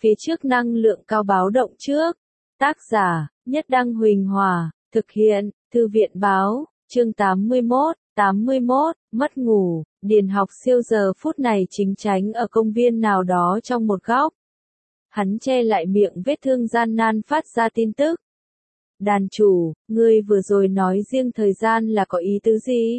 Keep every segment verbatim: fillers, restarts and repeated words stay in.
Phía trước năng lượng cao báo động trước. Tác giả, Nhất Đăng Huỳnh Hòa, thực hiện, Thư viện Báo, chương tám mươi mốt, tám mươi mốt, mất ngủ, Điền Học Siêu giờ phút này chính tránh ở công viên nào đó trong một góc. Hắn che lại miệng vết thương gian nan phát ra tin tức. Đàn chủ, ngươi vừa rồi nói riêng thời gian là có ý tứ gì?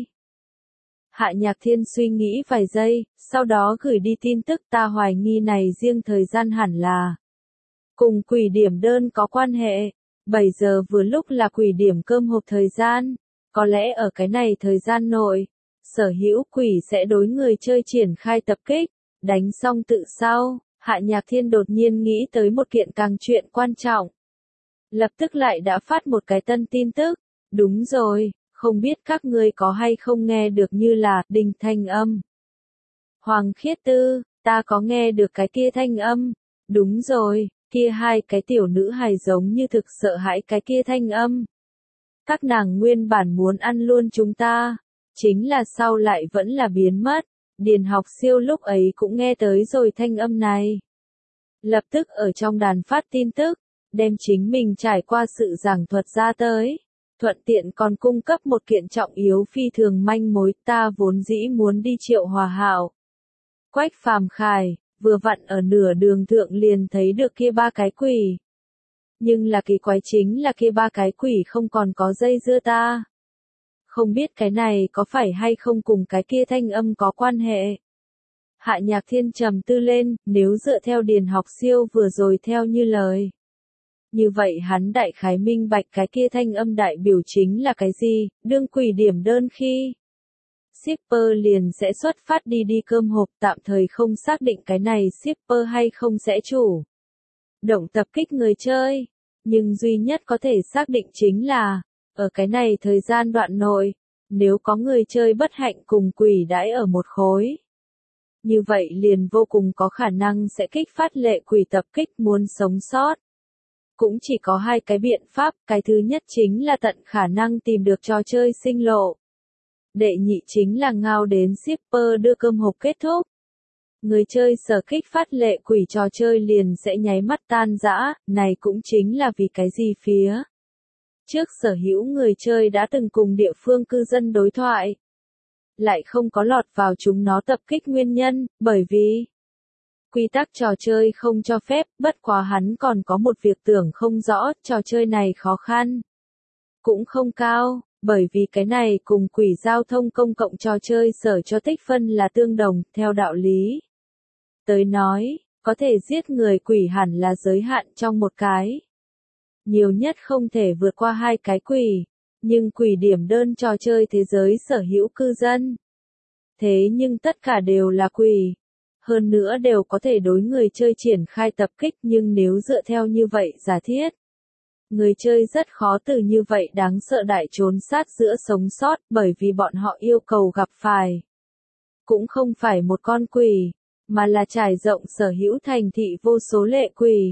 Hạ Nhạc Thiên suy nghĩ vài giây, sau đó gửi đi tin tức ta hoài nghi này riêng thời gian hẳn là cùng quỷ điểm đơn có quan hệ. bảy giờ vừa lúc là quỷ điểm cơm hộp thời gian, có lẽ ở cái này thời gian nội, sở hữu quỷ sẽ đối người chơi triển khai tập kích, đánh xong tự sau. Hạ Nhạc Thiên đột nhiên nghĩ tới một kiện càng chuyện quan trọng. Lập tức lại đã phát một cái tân tin tức. Đúng rồi, không biết các ngươi có hay không nghe được như là đình thanh âm. Hoàng Khiết Tư, ta có nghe được cái kia thanh âm. Đúng rồi, kia hai cái tiểu nữ hài giống như thực sợ hãi cái kia thanh âm. Các nàng nguyên bản muốn ăn luôn chúng ta, chính là sau lại vẫn là biến mất. Điền Học Siêu lúc ấy cũng nghe tới rồi thanh âm này. Lập tức ở trong đàn phát tin tức, đem chính mình trải qua sự giảng thuật ra tới. Thuận tiện còn cung cấp một kiện trọng yếu phi thường manh mối, ta vốn dĩ muốn đi Triệu Hòa Hạo. Quách Phàm Khải, vừa vặn ở nửa đường thượng liền thấy được kia ba cái quỷ. Nhưng là kỳ quái chính là kia ba cái quỷ không còn có dây dưa ta. Không biết cái này có phải hay không cùng cái kia thanh âm có quan hệ. Hạ Nhạc Thiên trầm tư lên, nếu dựa theo Điền Học Siêu vừa rồi theo như lời. Như vậy hắn đại khái minh bạch cái kia thanh âm đại biểu chính là cái gì, đương quỷ điểm đơn khi. Shipper liền sẽ xuất phát đi đi cơm hộp, tạm thời không xác định cái này shipper hay không sẽ chủ động tập kích người chơi. Nhưng duy nhất có thể xác định chính là, ở cái này thời gian đoạn nội, nếu có người chơi bất hạnh cùng quỷ đãi ở một khối. Như vậy liền vô cùng có khả năng sẽ kích phát lệ quỷ tập kích muốn sống sót. Cũng chỉ có hai cái biện pháp, cái thứ nhất chính là tận khả năng tìm được trò chơi sinh lộ. Đệ nhị chính là ngao đến shipper đưa cơm hộp kết thúc. Người chơi sở kích phát lệ quỷ trò chơi liền sẽ nháy mắt tan rã, này cũng chính là vì cái gì phía. Trước sở hữu người chơi đã từng cùng địa phương cư dân đối thoại. Lại không có lọt vào chúng nó tập kích nguyên nhân, bởi vì quy tắc trò chơi không cho phép, bất quá hắn còn có một việc tưởng không rõ, trò chơi này khó khăn. Cũng không cao, bởi vì cái này cùng quỷ giao thông công cộng trò chơi sở cho tích phân là tương đồng, theo đạo lý. Tới nói, có thể giết người quỷ hẳn là giới hạn trong một cái. Nhiều nhất không thể vượt qua hai cái quỷ, nhưng quỷ điểm đơn trò chơi thế giới sở hữu cư dân. Thế nhưng tất cả đều là quỷ. Hơn nữa đều có thể đối người chơi triển khai tập kích, nhưng nếu dựa theo như vậy giả thiết, người chơi rất khó từ như vậy đáng sợ đại trốn sát giữa sống sót, bởi vì bọn họ yêu cầu gặp phải cũng không phải một con quỷ, mà là trải rộng sở hữu thành thị vô số lệ quỷ.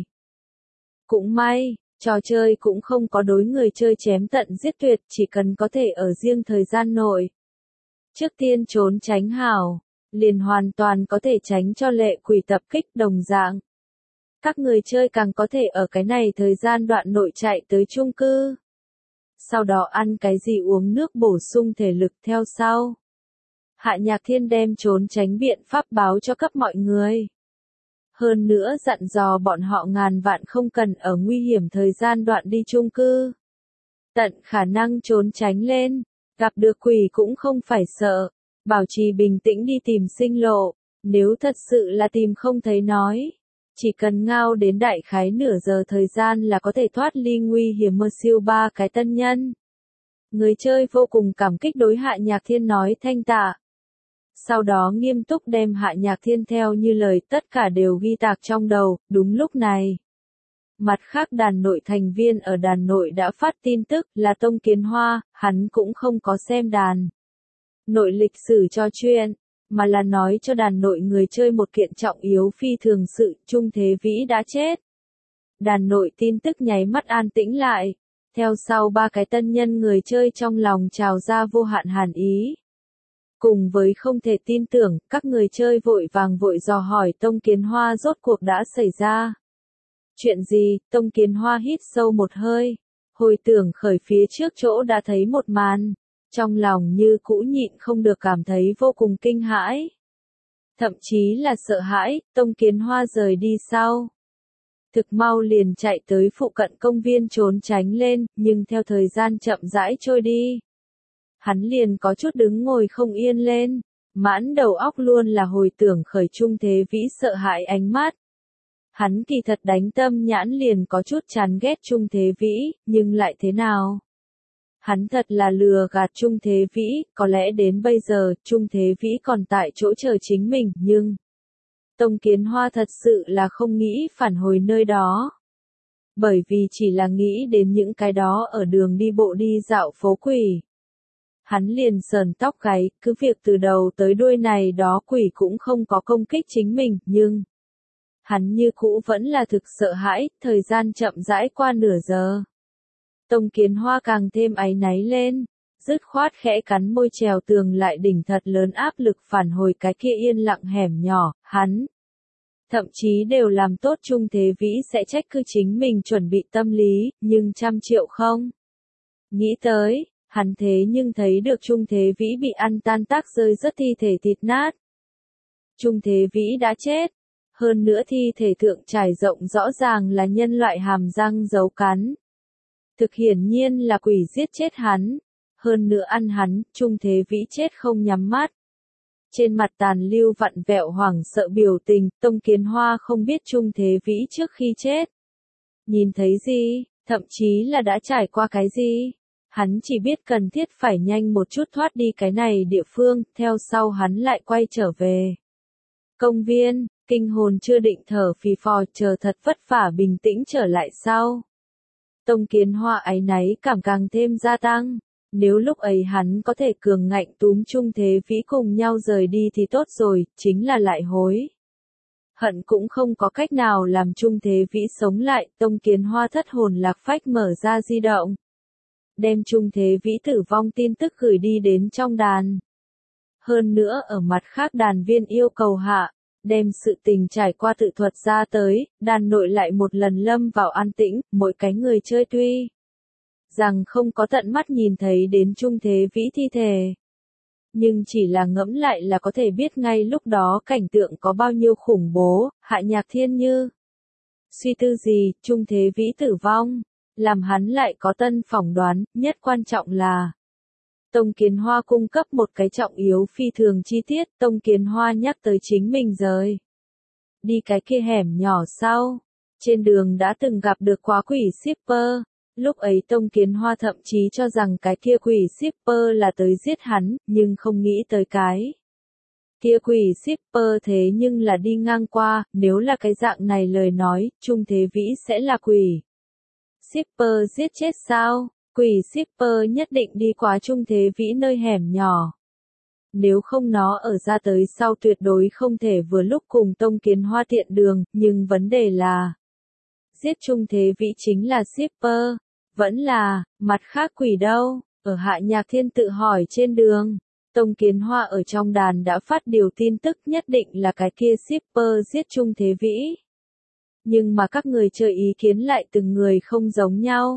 Cũng may, trò chơi cũng không có đối người chơi chém tận giết tuyệt, chỉ cần có thể ở riêng thời gian nội trước tiên trốn tránh hảo, liền hoàn toàn có thể tránh cho lệ quỷ tập kích đồng dạng. Các người chơi càng có thể ở cái này thời gian đoạn nội chạy tới chung cư. Sau đó ăn cái gì uống nước bổ sung thể lực theo sau. Hạ Nhạc Thiên đem trốn tránh biện pháp báo cho cấp mọi người. Hơn nữa dặn dò bọn họ ngàn vạn không cần ở nguy hiểm thời gian đoạn đi chung cư. Tận khả năng trốn tránh lên, gặp được quỷ cũng không phải sợ. Bảo trì bình tĩnh đi tìm sinh lộ, nếu thật sự là tìm không thấy nói. Chỉ cần ngao đến đại khái nửa giờ thời gian là có thể thoát ly nguy hiểm mơ siêu ba cái tân nhân. Người chơi vô cùng cảm kích đối Hạ Nhạc Thiên nói thanh tạ. Sau đó nghiêm túc đem Hạ Nhạc Thiên theo như lời tất cả đều ghi tạc trong đầu, đúng lúc này. Mặt khác đàn nội thành viên ở đàn nội đã phát tin tức là Tông Kiến Hoa, hắn cũng không có xem đàn nội lịch sử cho chuyện, mà là nói cho đàn nội người chơi một kiện trọng yếu phi thường sự, Trung Thế Vĩ đã chết. Đàn nội tin tức nháy mắt an tĩnh lại, theo sau ba cái tân nhân người chơi trong lòng trào ra vô hạn hàn ý. Cùng với không thể tin tưởng, các người chơi vội vàng vội dò hỏi Tông Kiến Hoa rốt cuộc đã xảy ra Chuyện gì? Tông Kiến Hoa hít sâu một hơi, hồi tưởng khởi phía trước chỗ đã thấy một màn, trong lòng như cũ nhịn không được cảm thấy vô cùng kinh hãi. Thậm chí là sợ hãi, Tông Kiến Hoa rời đi sau. Thực mau liền chạy tới phụ cận công viên trốn tránh lên, nhưng theo thời gian chậm rãi trôi đi. Hắn liền có chút đứng ngồi không yên lên, mãn đầu óc luôn là hồi tưởng khởi Trung Thế Vĩ sợ hãi ánh mắt. Hắn kỳ thật đánh tâm nhãn liền có chút chán ghét Trung Thế Vĩ, nhưng lại thế nào? Hắn thật là lừa gạt Trung Thế Vĩ, có lẽ đến bây giờ, Trung Thế Vĩ còn tại chỗ chờ chính mình, nhưng... Tông Kiến Hoa thật sự là không nghĩ phản hồi nơi đó. Bởi vì chỉ là nghĩ đến những cái đó ở đường đi bộ đi dạo phố quỷ. Hắn liền sờn tóc gáy, cứ việc từ đầu tới đuôi này đó quỷ cũng không có công kích chính mình, nhưng... Hắn như cũ vẫn là thực sợ hãi, thời gian chậm rãi qua nửa giờ. Tông Kiến Hoa càng thêm áy náy lên, dứt khoát khẽ cắn môi trèo tường lại đỉnh thật lớn áp lực phản hồi cái kia yên lặng hẻm nhỏ, hắn. Thậm chí đều làm tốt Trung Thế Vĩ sẽ trách cứ chính mình chuẩn bị tâm lý, nhưng trăm triệu không. Nghĩ tới, hắn thế nhưng thấy được Trung Thế Vĩ bị ăn tan tác rơi rất thi thể thịt nát. Trung Thế Vĩ đã chết. Hơn nữa thi thể thượng trải rộng rõ ràng là nhân loại hàm răng dấu cắn. Thực hiển nhiên là quỷ giết chết hắn. Hơn nữa ăn hắn, Trung Thế Vĩ chết không nhắm mắt. Trên mặt tàn lưu vặn vẹo hoảng sợ biểu tình, Tông Kiến Hoa không biết Trung Thế Vĩ trước khi chết. Nhìn thấy gì, thậm chí là đã trải qua cái gì. Hắn chỉ biết cần thiết phải nhanh một chút thoát đi cái này địa phương, theo sau hắn lại quay trở về. Công viên. Kinh hồn chưa định thở phì phò chờ thật vất vả bình tĩnh trở lại sau. Tông Kiến Hoa áy náy cảm càng thêm gia tăng. Nếu lúc ấy hắn có thể cường ngạnh túm Trung Thế Vĩ cùng nhau rời đi thì tốt rồi, chính là lại hối. Hận cũng không có cách nào làm Trung Thế Vĩ sống lại, Tông Kiến Hoa thất hồn lạc phách mở ra di động. Đem Trung Thế Vĩ tử vong tin tức gửi đi đến trong đàn. Hơn nữa ở mặt khác đàn viên yêu cầu hạ. Đem sự tình trải qua tự thuật ra tới, đàn nội lại một lần lâm vào an tĩnh, mỗi cái người chơi tuy rằng không có tận mắt nhìn thấy đến Trung Thế Vĩ thi thể. Nhưng chỉ là ngẫm lại là có thể biết ngay lúc đó cảnh tượng có bao nhiêu khủng bố, Hạ Nhạc Thiên như. Suy tư gì, Trung Thế Vĩ tử vong, làm hắn lại có tân phỏng đoán, nhất quan trọng là Tông Kiến Hoa cung cấp một cái trọng yếu phi thường chi tiết, Tông Kiến Hoa nhắc tới chính mình rời. Đi cái kia hẻm nhỏ sau, trên đường đã từng gặp được quá quỷ shipper, lúc ấy Tông Kiến Hoa thậm chí cho rằng cái kia quỷ shipper là tới giết hắn, nhưng không nghĩ tới cái. Kia quỷ shipper thế nhưng là đi ngang qua, nếu là cái dạng này lời nói, Trung Thế Vĩ sẽ là quỷ. Shipper giết chết sao? Quỷ shipper nhất định đi qua Trung Thế Vĩ nơi hẻm nhỏ. Nếu không nó ở ra tới sau tuyệt đối không thể vừa lúc cùng Tông Kiến Hoa tiện đường, nhưng vấn đề là giết Trung Thế Vĩ chính là shipper, vẫn là, mặt khác quỷ đâu, ở Hạ Nhạc Thiên tự hỏi trên đường. Tông Kiến Hoa ở trong đàn đã phát điều tin tức nhất định là cái kia shipper giết Trung Thế Vĩ. Nhưng mà các người chơi ý kiến lại từng người không giống nhau.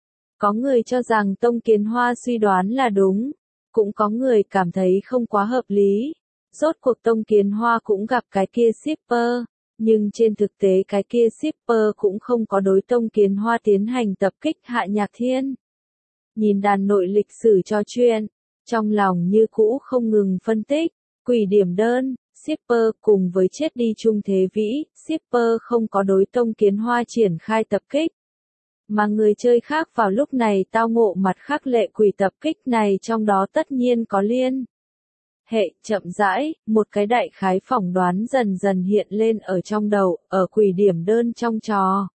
Có người cho rằng Tông Kiến Hoa suy đoán là đúng, cũng có người cảm thấy không quá hợp lý. Rốt cuộc Tông Kiến Hoa cũng gặp cái kia shipper, nhưng trên thực tế cái kia shipper cũng không có đối Tông Kiến Hoa tiến hành tập kích Hạ Nhạc Thiên. Nhìn đàn nội lịch sử cho chuyện, trong lòng như cũ không ngừng phân tích, quỷ điểm đơn, shipper cùng với chết đi Trung Thế Vĩ, shipper không có đối Tông Kiến Hoa triển khai tập kích. Mà người chơi khác vào lúc này tao ngộ mặt khác lệ quỷ tập kích này trong đó tất nhiên có liên. Hệ, chậm rãi, một cái đại khái phỏng đoán dần dần hiện lên ở trong đầu, ở quỷ điểm đơn trong trò.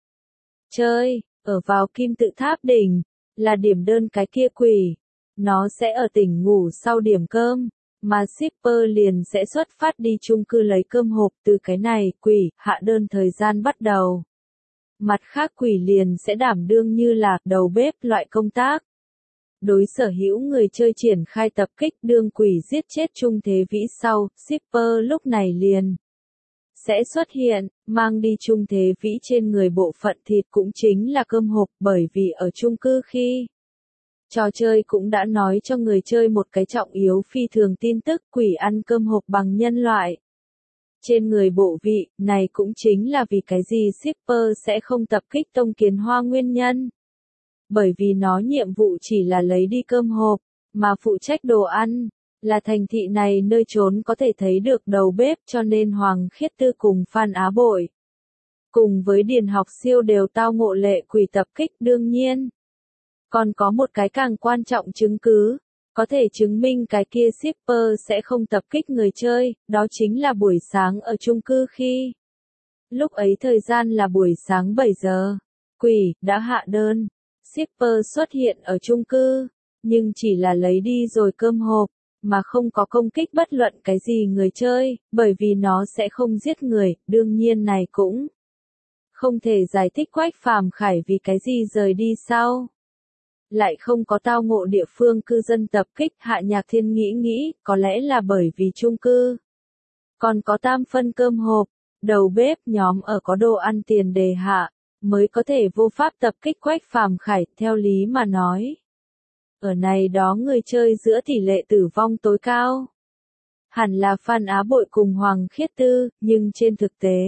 Chơi, ở vào kim tự tháp đỉnh, là điểm đơn cái kia quỷ. Nó sẽ ở tỉnh ngủ sau điểm cơm, mà shipper liền sẽ xuất phát đi chung cư lấy cơm hộp từ cái này quỷ, hạ đơn thời gian bắt đầu. Mặt khác quỷ liền sẽ đảm đương như là đầu bếp loại công tác. Đối sở hữu người chơi triển khai tập kích đương quỷ giết chết Trung Thế Vĩ sau, shipper lúc này liền sẽ xuất hiện, mang đi Trung Thế Vĩ trên người bộ phận thịt cũng chính là cơm hộp, bởi vì ở chung cư khi trò chơi cũng đã nói cho người chơi một cái trọng yếu phi thường tin tức, quỷ ăn cơm hộp bằng nhân loại. Trên người bộ vị, này cũng chính là vì cái gì shipper sẽ không tập kích Tông Kiến Hoa nguyên nhân. Bởi vì nó nhiệm vụ chỉ là lấy đi cơm hộp, mà phụ trách đồ ăn, là thành thị này nơi trốn có thể thấy được đầu bếp, cho nên Hoàng Khiết Tư cùng Phan Á Bội cùng với Điền Học Siêu đều tao ngộ lệ quỷ tập kích. Đương nhiên, còn có một cái càng quan trọng chứng cứ, có thể chứng minh cái kia shipper sẽ không tập kích người chơi, đó chính là buổi sáng ở chung cư khi. Lúc ấy thời gian là buổi sáng bảy giờ, quỷ đã hạ đơn, shipper xuất hiện ở chung cư, nhưng chỉ là lấy đi rồi cơm hộp, mà không có công kích bất luận cái gì người chơi, bởi vì nó sẽ không giết người. Đương nhiên này cũng không thể giải thích Quách Phàm Khải vì cái gì rời đi sau lại không có tao ngộ địa phương cư dân tập kích. Hạ Nhạc Thiên nghĩ nghĩ, có lẽ là bởi vì chung cư còn có tam phân cơm hộp, đầu bếp nhóm ở có đồ ăn tiền đề hạ, mới có thể vô pháp tập kích Quách Phàm Khải. Theo lý mà nói, ở này đó người chơi giữa tỷ lệ tử vong tối cao hẳn là Phan Á Bội cùng Hoàng Khiết Tư, nhưng trên thực tế,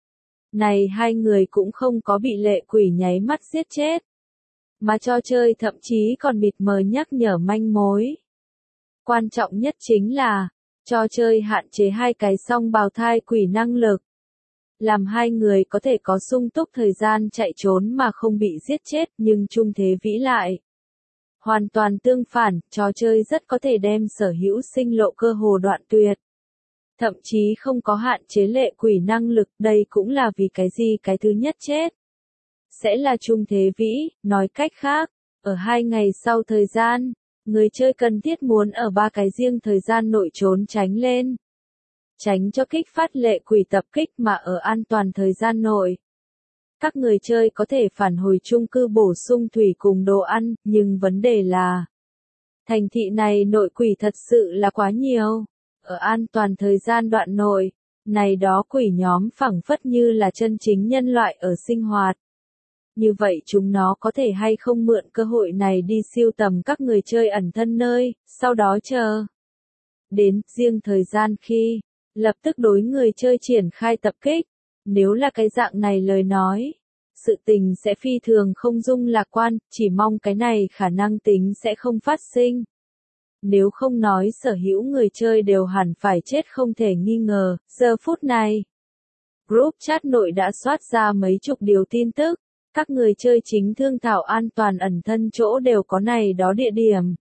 này hai người cũng không có bị lệ quỷ nháy mắt giết chết, mà trò chơi thậm chí còn mịt mờ nhắc nhở manh mối. Quan trọng nhất chính là, trò chơi hạn chế hai cái song bào thai quỷ năng lực, làm hai người có thể có sung túc thời gian chạy trốn mà không bị giết chết. Nhưng Trung Thế Vĩ lại hoàn toàn tương phản, trò chơi rất có thể đem sở hữu sinh lộ cơ hồ đoạn tuyệt, thậm chí không có hạn chế lệ quỷ năng lực. Đây cũng là vì cái gì cái thứ nhất chết sẽ là Trung Thế Vĩ. Nói cách khác, ở hai ngày sau thời gian, người chơi cần thiết muốn ở ba cái riêng thời gian nội trốn tránh lên, tránh cho kích phát lệ quỷ tập kích. Mà ở an toàn thời gian nội, các người chơi có thể phản hồi chung cư bổ sung thủy cùng đồ ăn, nhưng vấn đề là thành thị này nội quỷ thật sự là quá nhiều. Ở an toàn thời gian đoạn nội, này đó quỷ nhóm phẳng phất như là chân chính nhân loại ở sinh hoạt. Như vậy chúng nó có thể hay không mượn cơ hội này đi siêu tầm các người chơi ẩn thân nơi, sau đó chờ đến riêng thời gian khi lập tức đối người chơi triển khai tập kích. Nếu là cái dạng này lời nói, sự tình sẽ phi thường không dung lạc quan, chỉ mong cái này khả năng tính sẽ không phát sinh. Nếu không nói sở hữu người chơi đều hẳn phải chết không thể nghi ngờ. Giờ phút này, group chat nội đã soát ra mấy chục điều tin tức, các người chơi chính thương thảo an toàn ẩn thân chỗ đều có này đó địa điểm.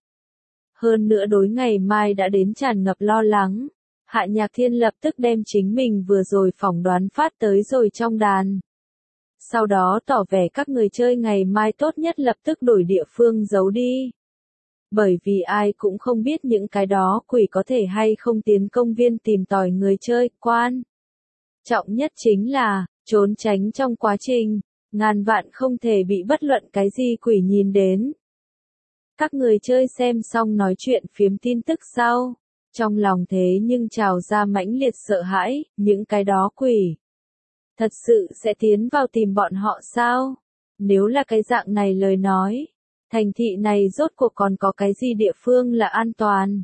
Hơn nữa đối ngày mai đã đến tràn ngập lo lắng. Hạ Nhạc Thiên lập tức đem chính mình vừa rồi phỏng đoán phát tới rồi trong đàn. Sau đó tỏ vẻ các người chơi ngày mai tốt nhất lập tức đổi địa phương giấu đi. Bởi vì ai cũng không biết những cái đó quỷ có thể hay không tiến công viên tìm tòi người chơi. Quan trọng nhất chính là, trốn tránh trong quá trình, ngàn vạn không thể bị bất luận cái gì quỷ nhìn đến. Các người chơi xem xong nói chuyện phiếm tin tức sau, trong lòng thế nhưng trào ra mãnh liệt sợ hãi. Những cái đó quỷ thật sự sẽ tiến vào tìm bọn họ sao? Nếu là cái dạng này lời nói, thành thị này rốt cuộc còn có cái gì địa phương là an toàn?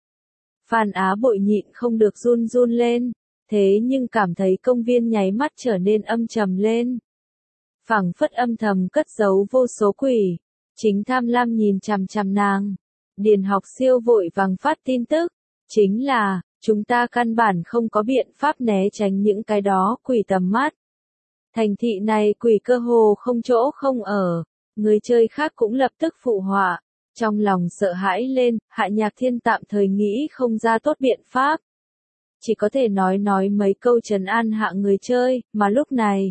Phan Á Bội nhịn không được run run lên, thế nhưng cảm thấy công viên nháy mắt trở nên âm trầm lên. Phảng phất âm thầm cất giấu vô số quỷ, chính tham lam nhìn chằm chằm nàng. Điền Học Siêu vội vàng phát tin tức, chính là, chúng ta căn bản không có biện pháp né tránh những cái đó quỷ tầm mắt. Thành thị này quỷ cơ hồ không chỗ không ở, người chơi khác cũng lập tức phụ họa, trong lòng sợ hãi lên. Hạ Nhạc Thiên tạm thời nghĩ không ra tốt biện pháp, chỉ có thể nói nói mấy câu trấn an hạ người chơi. Mà lúc này,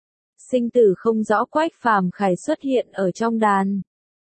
sinh tử không rõ Quách Phàm Khải xuất hiện ở trong đàn.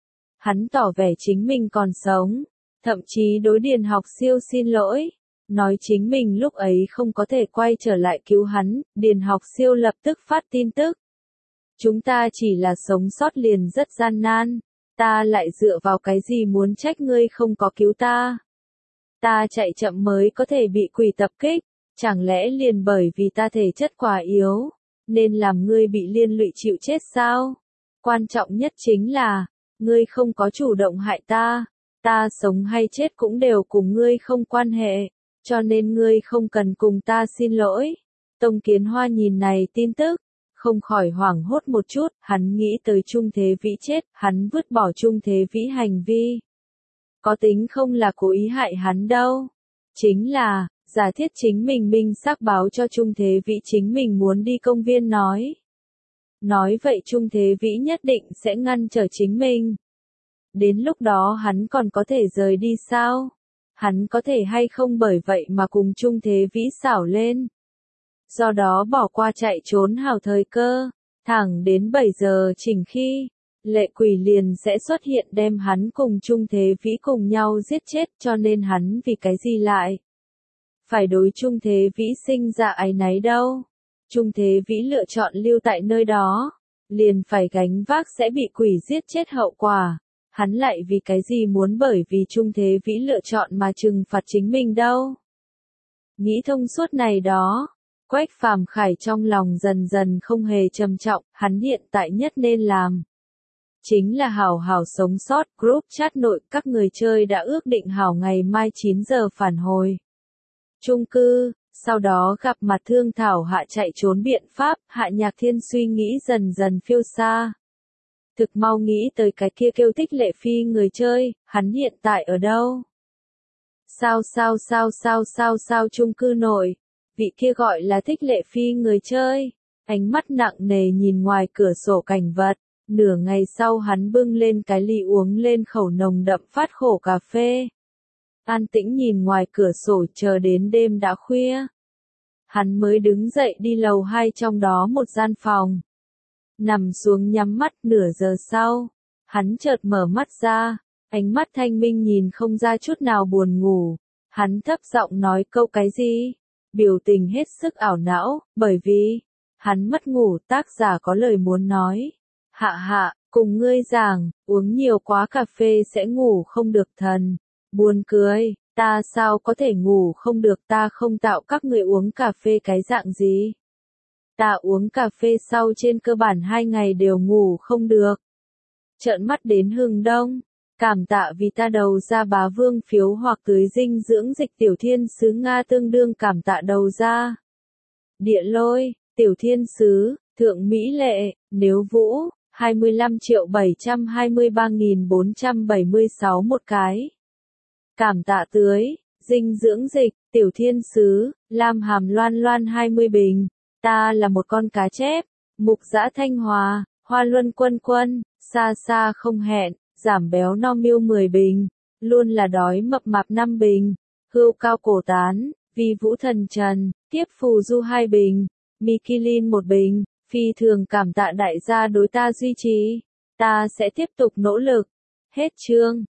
Hắn tỏ vẻ chính mình còn sống, thậm chí đối Điền Học Siêu xin lỗi, nói chính mình lúc ấy không có thể quay trở lại cứu hắn. Điền Học Siêu lập tức phát tin tức, chúng ta chỉ là sống sót liền rất gian nan, ta lại dựa vào cái gì muốn trách ngươi không có cứu ta? Ta chạy chậm mới có thể bị quỷ tập kích, Chẳng lẽ liền bởi vì ta thể chất quá yếu, nên làm ngươi bị liên lụy chịu chết sao? Quan trọng nhất chính là, ngươi không có chủ động hại ta, ta sống hay chết cũng đều cùng ngươi không quan hệ, cho nên ngươi không cần cùng ta xin lỗi. Tông Kiến Hoa nhìn này tin tức, không khỏi hoảng hốt một chút, hắn nghĩ tới Trung Thế Vĩ chết, hắn vứt bỏ Trung Thế Vĩ hành vi. Có tính không là cố ý hại hắn đâu, chính là, giả thiết chính mình minh xác báo cho Trung Thế Vĩ chính mình muốn đi công viên nói. Nói vậy Trung Thế Vĩ nhất định sẽ ngăn trở chính mình. Đến lúc đó hắn còn có thể rời đi sao? Hắn có thể hay không bởi vậy mà cùng Trung Thế Vĩ xảo lên. Do đó bỏ qua chạy trốn hào thời cơ, thẳng đến bảy giờ chỉnh khi, Lệ Quỷ liền sẽ xuất hiện đem hắn cùng Trung Thế Vĩ cùng nhau giết chết, cho nên hắn vì cái gì lại phải đối Trung Thế Vĩ sinh ra áy náy đâu. Trung Thế Vĩ lựa chọn lưu tại nơi đó, liền phải gánh vác sẽ bị quỷ giết chết hậu quả. Hắn lại vì cái gì muốn bởi vì Trung Thế Vĩ lựa chọn mà trừng phạt chính mình đâu. Nghĩ thông suốt này đó, Quách Phàm Khải trong lòng dần dần không hề trầm trọng, hắn hiện tại nhất nên làm. Chính là hảo hảo sống sót. Group chat nội các người chơi đã ước định hảo ngày mai chín giờ phản hồi chung cư, sau đó gặp mặt thương thảo hạ chạy trốn biện pháp. Hạ Nhạc Thiên suy nghĩ dần dần phiêu xa. Thực mau nghĩ tới cái kia kêu Thích Lệ Phi người chơi, hắn hiện tại ở đâu? Sao sao sao sao sao sao chung cư nội, vị kia gọi là Thích Lệ Phi người chơi, ánh mắt nặng nề nhìn ngoài cửa sổ cảnh vật. Nửa ngày sau hắn bưng lên cái ly uống lên khẩu nồng đậm phát khổ cà phê. An tĩnh nhìn ngoài cửa sổ chờ đến đêm đã khuya. Hắn mới đứng dậy đi lầu hai trong đó một gian phòng. Nằm xuống nhắm mắt. Nửa giờ sau, hắn chợt mở mắt ra, ánh mắt thanh minh nhìn không ra chút nào buồn ngủ. Hắn thấp giọng nói câu cái gì? Biểu tình hết sức ảo não, bởi vì hắn mất ngủ. Tác giả có lời muốn nói. Hạ hạ, cùng ngươi giảng, uống nhiều quá cà phê sẽ ngủ không được thần. Buồn cười, ta sao có thể ngủ không được, ta không tạo các người uống cà phê cái dạng gì. Ta uống cà phê sau trên cơ bản hai ngày đều ngủ không được. Trợn mắt đến hừng đông, cảm tạ vì ta đầu ra bá vương phiếu hoặc tưới dinh dưỡng dịch. Tiểu Thiên Sứ Nga tương đương cảm tạ đầu ra. Địa Lôi, Tiểu Thiên Sứ, Thượng Mỹ Lệ, Nếu Vũ, hai mươi lăm triệu bảy trăm hai mươi ba nghìn bốn trăm bảy mươi sáu một cái. Cảm tạ tưới dinh dưỡng dịch, Tiểu Thiên Sứ, Lam Hàm Loan Loan hai mươi bình. Ta là một con cá chép. Mục Dã Thanh Hòa, Hoa Luân Quân Quân, xa xa không hẹn, giảm béo no miêu mười bình. Luôn là đói mập mạp năm bình. Hưu Cao Cổ Tán, Vi Vũ Thần Trần, Tiếp Phù Du hai bình. Mikilin một bình. Phi thường cảm tạ đại gia đối ta duy trì. Ta sẽ tiếp tục nỗ lực. Hết chương.